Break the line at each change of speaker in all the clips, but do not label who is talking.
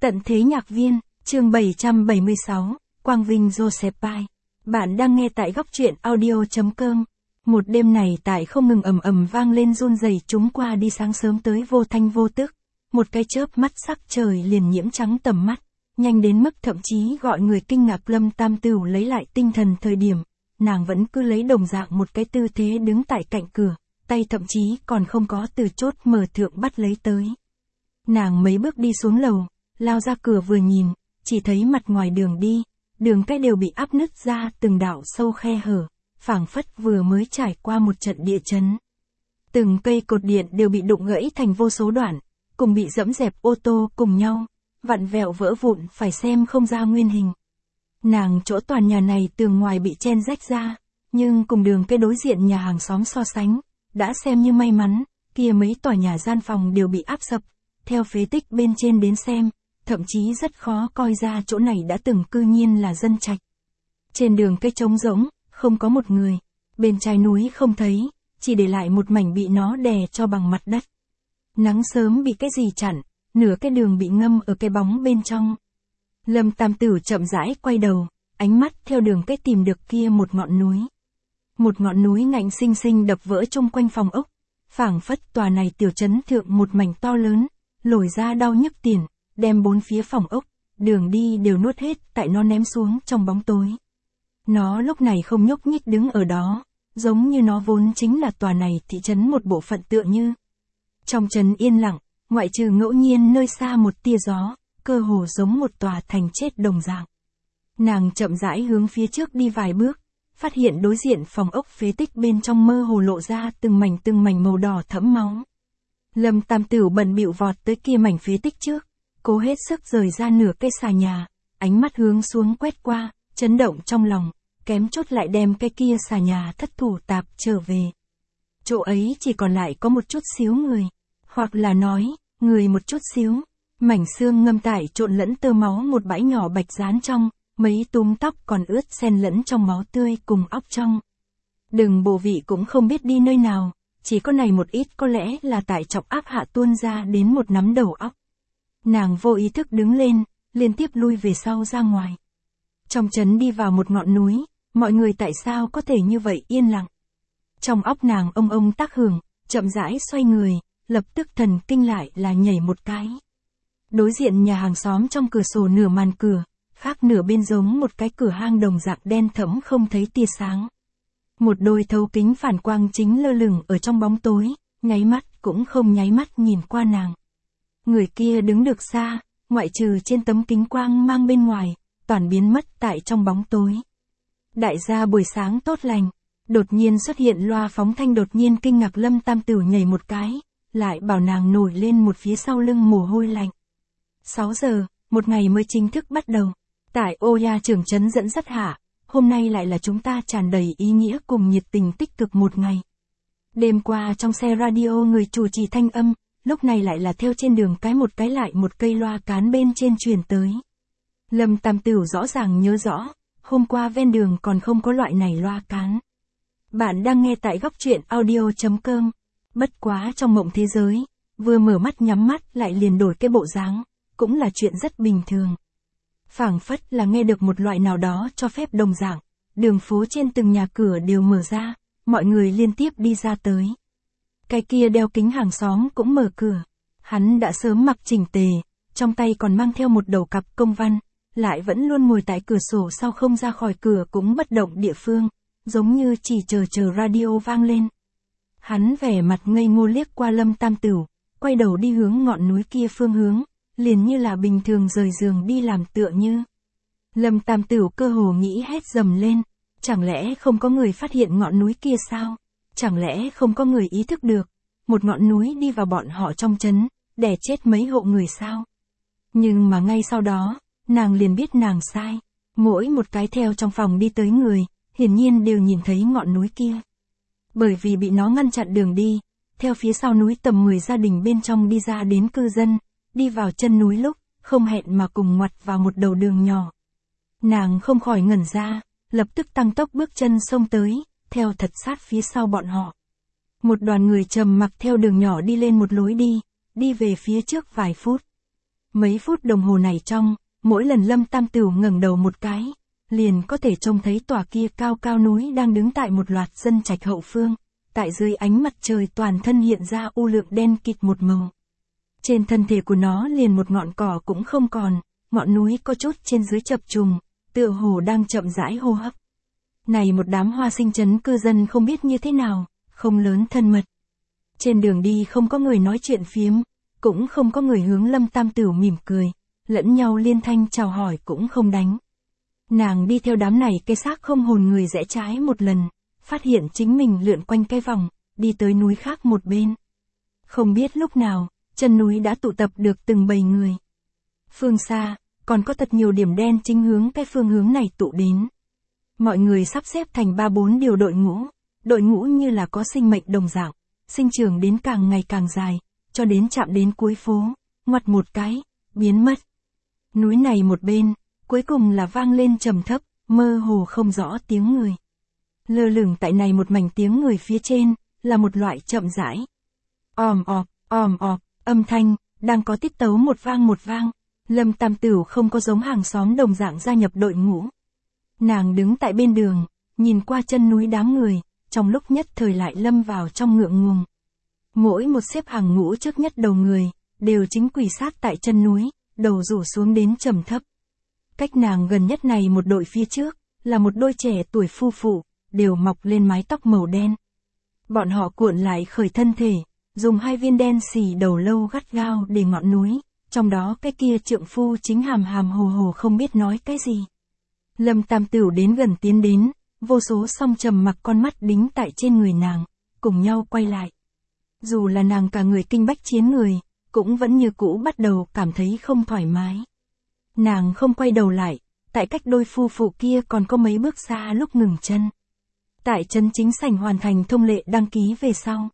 Tận thế nhạc viên, chương 776, Quang Vinh Joseph Pai. Bạn đang nghe tại góc truyện audio.com. Một đêm này tại không ngừng ầm ầm vang lên run rẩy chúng qua đi sáng sớm tới vô thanh vô tức. Một cái chớp mắt sắc trời liền nhiễm trắng tầm mắt, nhanh đến mức thậm chí gọi người kinh ngạc. Lâm Tam Tửu lấy lại tinh thần thời điểm, nàng vẫn cứ lấy đồng dạng một cái tư thế đứng tại cạnh cửa, tay thậm chí còn không có từ chốt mở thượng bắt lấy tới. Nàng mấy bước đi xuống lầu, lao ra cửa vừa nhìn, chỉ thấy mặt ngoài đường đi, đường cái đều bị áp nứt ra từng đạo sâu khe hở, phảng phất vừa mới trải qua một trận địa chấn. Từng cây cột điện đều bị đụng gãy thành vô số đoạn, cùng bị dẫm dẹp ô tô cùng nhau, vặn vẹo vỡ vụn phải xem không ra nguyên hình. Nàng chỗ tòa nhà này tường ngoài bị chen rách ra, nhưng cùng đường cái đối diện nhà hàng xóm so sánh, đã xem như may mắn, kia mấy tòa nhà gian phòng đều bị áp sập, theo phế tích bên trên đến xem, thậm chí rất khó coi ra chỗ này đã từng cư nhiên là dân trạch. Trên đường cây trống rỗng, không có một người, bên trái núi không thấy, chỉ để lại một mảnh bị nó đè cho bằng mặt đất. Nắng sớm bị cái gì chặn, nửa cái đường bị ngâm ở cái bóng bên trong. Lâm Tam Tửu chậm rãi quay đầu, ánh mắt theo đường cái tìm được kia một ngọn núi. Một ngọn núi ngạnh xinh xinh đập vỡ chung quanh phòng ốc, phảng phất tòa này tiểu trấn thượng một mảnh to lớn, lồi ra đau nhức tiền, đem bốn phía phòng ốc, đường đi đều nuốt hết tại nó ném xuống trong bóng tối. Nó lúc này không nhúc nhích đứng ở đó, giống như nó vốn chính là tòa này thị trấn một bộ phận tựa như. Trong trấn yên lặng, ngoại trừ ngẫu nhiên nơi xa một tia gió, cơ hồ giống một tòa thành chết đồng dạng. Nàng chậm rãi hướng phía trước đi vài bước, phát hiện đối diện phòng ốc phế tích bên trong mơ hồ lộ ra từng mảnh màu đỏ thẫm máu. Lâm Tam Tửu bận bịu vọt tới kia mảnh phế tích trước, cố hết sức rời ra nửa cây xà nhà, ánh mắt hướng xuống quét qua, chấn động trong lòng, kém chút lại đem cái kia xà nhà thất thủ tạp trở về. Chỗ ấy chỉ còn lại có một chút xíu người, hoặc là nói, người một chút xíu, mảnh xương ngâm tại trộn lẫn tơ máu một bãi nhỏ bạch dán trong, mấy túm tóc còn ướt xen lẫn trong máu tươi cùng óc trong. Đừng bộ vị cũng không biết đi nơi nào, chỉ có này một ít có lẽ là tại trọng áp hạ tuôn ra đến một nắm đầu óc. Nàng vô ý thức đứng lên, liên tiếp lui về sau ra ngoài. Trong trấn đi vào một ngọn núi, mọi người tại sao có thể như vậy yên lặng. Trong óc nàng ông tác hưởng, chậm rãi xoay người, lập tức thần kinh lại là nhảy một cái. Đối diện nhà hàng xóm trong cửa sổ nửa màn cửa, khác nửa bên giống một cái cửa hang đồng dạng đen thẫm không thấy tia sáng. Một đôi thấu kính phản quang chính lơ lửng ở trong bóng tối, nháy mắt cũng không nháy mắt nhìn qua nàng. Người kia đứng được xa, ngoại trừ trên tấm kính quang mang bên ngoài, toàn biến mất tại trong bóng tối. Đại gia buổi sáng tốt lành, đột nhiên xuất hiện loa phóng thanh đột nhiên kinh ngạc. Lâm Tam Tửu nhảy một cái, lại bảo nàng nổi lên một phía sau lưng mồ hôi lạnh. 6 giờ, một ngày mới chính thức bắt đầu. Tại Oya trưởng trấn dẫn dắt hạ, hôm nay lại là chúng ta tràn đầy ý nghĩa cùng nhiệt tình tích cực một ngày. Đêm qua trong xe radio người chủ trì thanh âm, lúc này lại là theo trên đường cái một cái lại một cây loa cán bên trên truyền tới. Lâm Tam Tửu rõ ràng nhớ rõ, hôm qua ven đường còn không có loại này loa cán. Bạn đang nghe tại góc truyện audio.com. Bất quá trong mộng thế giới, vừa mở mắt nhắm mắt lại liền đổi cái bộ dáng, cũng là chuyện rất bình thường. Phảng phất là nghe được một loại nào đó cho phép đồng dạng, đường phố trên từng nhà cửa đều mở ra, mọi người liên tiếp đi ra tới. Cái kia đeo kính hàng xóm cũng mở cửa, hắn đã sớm mặc chỉnh tề, trong tay còn mang theo một đầu cặp công văn, lại vẫn luôn ngồi tại cửa sổ sau không ra khỏi cửa cũng bất động địa phương, giống như chỉ chờ radio vang lên. Hắn vẻ mặt ngây ngô liếc qua Lâm Tam Tửu, quay đầu đi hướng ngọn núi kia phương hướng, liền như là bình thường rời giường đi làm tựa như. Lâm Tam Tửu cơ hồ nghĩ hét dầm lên, chẳng lẽ không có người phát hiện ngọn núi kia sao? Chẳng lẽ không có người ý thức được, một ngọn núi đi vào bọn họ trong trấn, đè chết mấy hộ người sao? Nhưng mà ngay sau đó, nàng liền biết nàng sai. Mỗi một cái theo trong phòng đi tới người, hiển nhiên đều nhìn thấy ngọn núi kia. Bởi vì bị nó ngăn chặn đường đi, theo phía sau núi tầm 10 gia đình bên trong đi ra đến cư dân, đi vào chân núi lúc, không hẹn mà cùng ngoặt vào một đầu đường nhỏ. Nàng không khỏi ngẩn ra, lập tức tăng tốc bước chân xông tới, theo thật sát phía sau bọn họ. Một đoàn người trầm mặc theo đường nhỏ đi lên một lối đi về phía trước vài phút. Mấy phút đồng hồ này trong, mỗi lần Lâm Tam Tửu ngẩng đầu một cái, liền có thể trông thấy tòa kia cao cao núi đang đứng tại một loạt dân trạch hậu phương, tại dưới ánh mặt trời toàn thân hiện ra u lượng đen kịt một màu. Trên thân thể của nó liền một ngọn cỏ cũng không còn, ngọn núi có chút trên dưới chập trùng, tựa hồ đang chậm rãi hô hấp. Này một đám Hoa Sinh trấn cư dân không biết như thế nào, không lớn thân mật. Trên đường đi không có người nói chuyện phiếm, cũng không có người hướng Lâm Tam Tửu mỉm cười, lẫn nhau liên thanh chào hỏi cũng không đánh. Nàng đi theo đám này cái xác không hồn người rẽ trái một lần, phát hiện chính mình lượn quanh cái vòng, đi tới núi khác một bên. Không biết lúc nào, chân núi đã tụ tập được từng bầy người. Phương xa, còn có thật nhiều điểm đen chính hướng cái phương hướng này tụ đến. Mọi người sắp xếp thành 3-4 điều đội ngũ như là có sinh mệnh đồng dạng, sinh trưởng đến càng ngày càng dài, cho đến chạm đến cuối phố, ngoặt một cái, biến mất. Núi này một bên, cuối cùng là vang lên trầm thấp, mơ hồ không rõ tiếng người. Lơ lửng tại này một mảnh tiếng người phía trên, là một loại chậm rãi. Òm ọp, âm thanh, đang có tiết tấu một vang. Lâm Tam Tửu không có giống hàng xóm đồng dạng gia nhập đội ngũ. Nàng đứng tại bên đường, nhìn qua chân núi đám người, trong lúc nhất thời lại lâm vào trong ngượng ngùng. Mỗi một xếp hàng ngũ trước nhất đầu người, đều chính quỳ sát tại chân núi, đầu rủ xuống đến trầm thấp. Cách nàng gần nhất này một đội phía trước, là một đôi trẻ tuổi phu phụ, đều mọc lên mái tóc màu đen. Bọn họ cuộn lại khởi thân thể, dùng 2 viên đen xì đầu lâu gắt gao để ngọn núi, trong đó cái kia trượng phu chính hàm hàm hồ hồ không biết nói cái gì. Lâm Tam Tửu đến gần tiến đến, vô số song trầm mặc con mắt đính tại trên người nàng, cùng nhau quay lại. Dù là nàng cả người kinh bách chiến người, cũng vẫn như cũ bắt đầu cảm thấy không thoải mái. Nàng không quay đầu lại, tại cách đôi phu phụ kia còn có mấy bước xa lúc ngừng chân. Tại trấn chính sảnh hoàn thành thông lệ đăng ký về sau.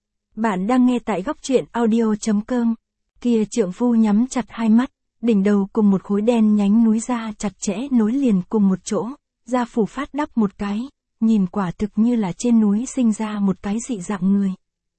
Bạn đang nghe tại góc truyện audio.com. Kia trượng phu nhắm chặt hai mắt, đỉnh đầu cùng một khối đen nhánh núi da chặt chẽ nối liền cùng một chỗ, da phủ phát đắp một cái, nhìn quả thực như là trên núi sinh ra một cái dị dạng người.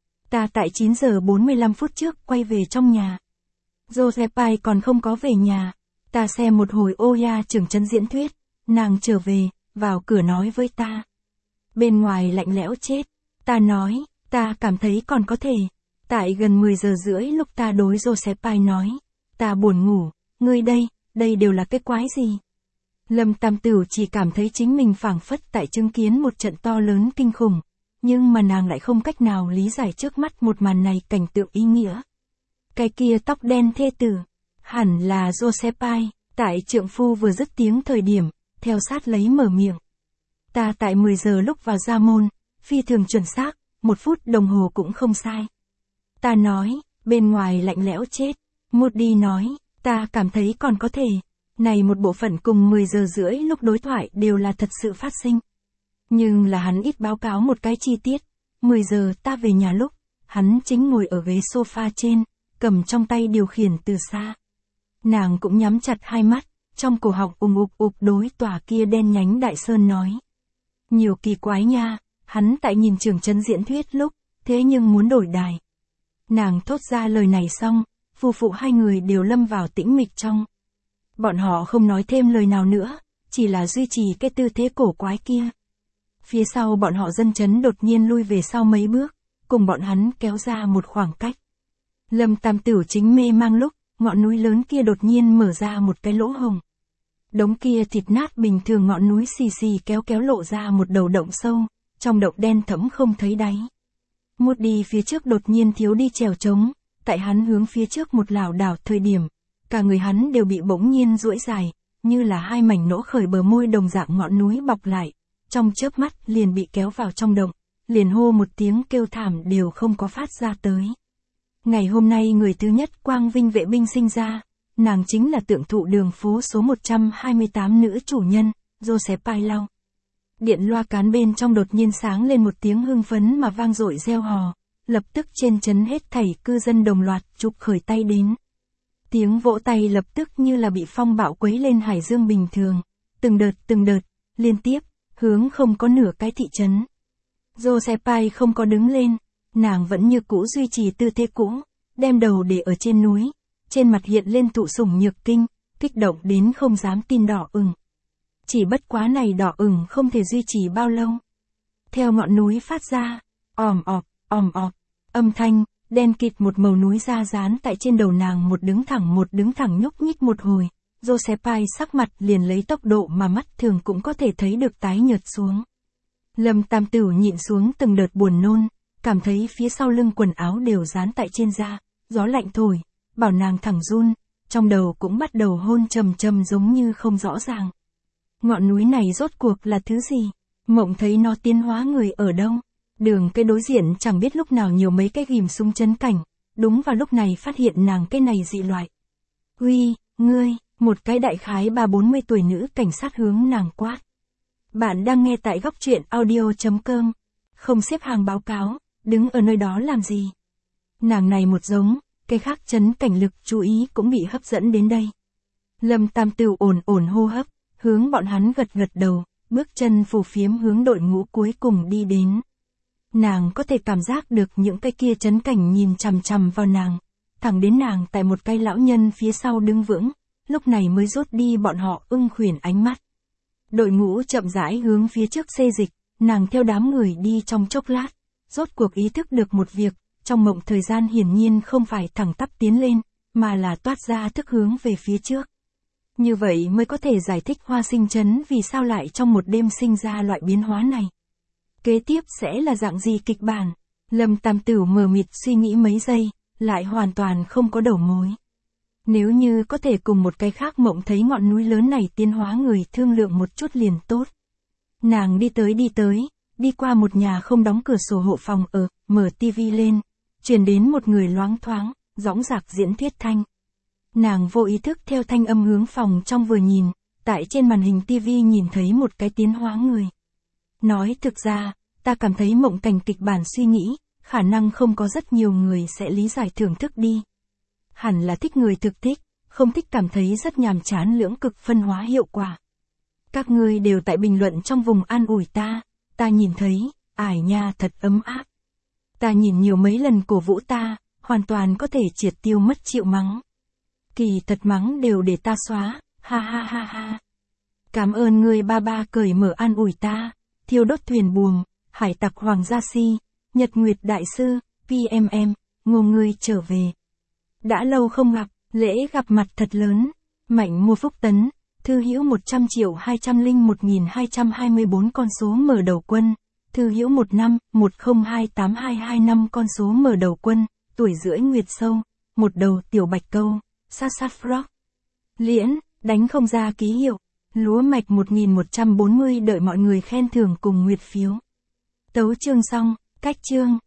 Ta tại 9 giờ 45 phút trước quay về trong nhà. Josephine còn không có về nhà. Ta xem một hồi Oya trưởng trấn diễn thuyết, nàng trở về, vào cửa nói với ta. Bên ngoài lạnh lẽo chết. Ta nói, ta cảm thấy còn có thể. Tại gần 10 giờ rưỡi lúc ta đối Josephine nói, ta buồn ngủ, ngươi đây đều là cái quái gì? Lâm Tam Tửu chỉ cảm thấy chính mình phảng phất tại chứng kiến một trận to lớn kinh khủng, nhưng mà nàng lại không cách nào lý giải trước mắt một màn này cảnh tượng ý nghĩa. Cái kia tóc đen thê tử, hẳn là Josephine, tại trượng phu vừa dứt tiếng thời điểm, theo sát lấy mở miệng. Ta tại 10 giờ lúc vào ra môn, phi thường chuẩn xác, 1 phút đồng hồ cũng không sai. Ta nói, bên ngoài lạnh lẽo chết. Moody nói, ta cảm thấy còn có thể. Này một bộ phận cùng 10 giờ rưỡi lúc đối thoại đều là thật sự phát sinh. Nhưng là hắn ít báo cáo một cái chi tiết. 10 giờ ta về nhà lúc, hắn chính ngồi ở ghế sofa trên, cầm trong tay điều khiển từ xa. Nàng cũng nhắm chặt hai mắt, trong cổ họng ục đối tòa kia đen nhánh đại sơn nói. Nhiều kỳ quái nha, hắn tại nhìn trưởng trấn diễn thuyết lúc, thế nhưng muốn đổi đài. Nàng thốt ra lời này xong, phu phụ hai người đều lâm vào tĩnh mịch trong. Bọn họ không nói thêm lời nào nữa, chỉ là duy trì cái tư thế cổ quái kia. Phía sau bọn họ dân trấn đột nhiên lui về sau mấy bước, cùng bọn hắn kéo ra một khoảng cách. Lâm Tam Tửu chính mê mang lúc, ngọn núi lớn kia đột nhiên mở ra một cái lỗ hổng. Đống kia thịt nát bình thường ngọn núi xì xì kéo lộ ra một đầu động sâu, trong động đen thẫm không thấy đáy. Moody phía trước đột nhiên thiếu đi chèo trống, tại hắn hướng phía trước một lảo đảo thời điểm, cả người hắn đều bị bỗng nhiên duỗi dài, như là hai mảnh nỗ khởi bờ môi đồng dạng ngọn núi bọc lại, trong chớp mắt liền bị kéo vào trong động, liền hô một tiếng kêu thảm đều không có phát ra tới. Ngày hôm nay người thứ nhất Quang Vinh vệ binh sinh ra, nàng chính là tượng thụ đường phố số 128 nữ chủ nhân, Josephine Lau. Điện loa cán bên trong đột nhiên sáng lên một tiếng hưng phấn mà vang dội reo hò, lập tức trên trấn hết thảy cư dân đồng loạt chụp khởi tay đến. Tiếng vỗ tay lập tức như là bị phong bạo quấy lên hải dương bình thường, từng đợt, liên tiếp, hướng không có nửa cái thị trấn. Josephine không có đứng lên, nàng vẫn như cũ duy trì tư thế cũ, đem đầu để ở trên núi, trên mặt hiện lên tụ sủng nhược kinh, kích động đến không dám tin đỏ ửng. Chỉ bất quá này đỏ ửng không thể duy trì bao lâu. Theo ngọn núi phát ra, ỏm ọp, âm thanh, đen kịt một màu núi ra dán tại trên đầu nàng một đứng thẳng nhúc nhích một hồi, Josephine sắc mặt liền lấy tốc độ mà mắt thường cũng có thể thấy được tái nhợt xuống. Lâm Tam Tửu nhịn xuống từng đợt buồn nôn, cảm thấy phía sau lưng quần áo đều dán tại trên da, gió lạnh thổi, bảo nàng thẳng run, trong đầu cũng bắt đầu hôn trầm trầm giống như không rõ ràng. Ngọn núi này rốt cuộc là thứ gì? Mộng thấy nó tiến hóa người ở đâu? Đường cây đối diện chẳng biết lúc nào nhiều mấy cái ghim súng chấn cảnh, đúng vào lúc này phát hiện nàng cái này dị loại. Uy, ngươi, một cái đại khái 30-40 tuổi nữ cảnh sát hướng nàng quát. Bạn đang nghe tại góc truyện audio.com, không xếp hàng báo cáo, đứng ở nơi đó làm gì? Nàng này một giống, cái khác chấn cảnh lực chú ý cũng bị hấp dẫn đến đây. Lâm Tam Tửu ổn hô hấp, hướng bọn hắn gật đầu, bước chân phù phiếm hướng đội ngũ cuối cùng đi đến. Nàng có thể cảm giác được những cái kia chấn cảnh nhìn chằm chằm vào nàng, thẳng đến nàng tại một cái lão nhân phía sau đứng vững, lúc này mới rút đi bọn họ ưng khuyển ánh mắt. Đội ngũ chậm rãi hướng phía trước xê dịch, nàng theo đám người đi trong chốc lát, rốt cuộc ý thức được một việc, trong mộng thời gian hiển nhiên không phải thẳng tắp tiến lên, mà là toát ra thức hướng về phía trước. Như vậy mới có thể giải thích Hoa Sinh Trấn vì sao lại trong một đêm sinh ra loại biến hóa này. Kế tiếp sẽ là dạng gì kịch bản? Lâm Tam Tửu mờ mịt suy nghĩ mấy giây, lại hoàn toàn không có đầu mối. Nếu như có thể cùng một cái khác mộng thấy ngọn núi lớn này tiến hóa người thương lượng một chút liền tốt. Nàng đi tới, đi qua một nhà không đóng cửa sổ hộ phòng ở, mở tivi lên, truyền đến một người loáng thoáng, dõng dạc diễn thuyết thanh. Nàng vô ý thức theo thanh âm hướng phòng trong vừa nhìn, tại trên màn hình tivi nhìn thấy một cái tiến hóa người. Nói thực ra, ta cảm thấy mộng cảnh kịch bản suy nghĩ, khả năng không có rất nhiều người sẽ lý giải thưởng thức đi. Hẳn là thích người thực thích, không thích cảm thấy rất nhàm chán lưỡng cực phân hóa hiệu quả. Các ngươi đều tại bình luận trong vùng an ủi ta nhìn thấy, ải nha thật ấm áp. Ta nhìn nhiều mấy lần cổ vũ ta, hoàn toàn có thể triệt tiêu mất chịu mắng. Kỳ thật mắng đều để ta xóa, ha ha ha ha. Cảm ơn ngươi ba cởi mở an ủi ta, thiêu đốt thuyền buồm, hải tặc Hoàng Gia Si, Nhật Nguyệt Đại Sư, PMM, Ngô ngươi trở về. Đã lâu không gặp, lễ gặp mặt thật lớn. Mạnh Mua Phúc Tấn, thư hữu 100.201.224 con số mở đầu quân, thư hữu 1510282225 con số mở đầu quân, tuổi rưỡi nguyệt sâu, một đầu tiểu bạch câu, sát frog. Liễn, đánh không ra ký hiệu, lúa mạch 1140 đợi mọi người khen thưởng cùng nguyệt phiếu. Tấu chương xong, cách chương.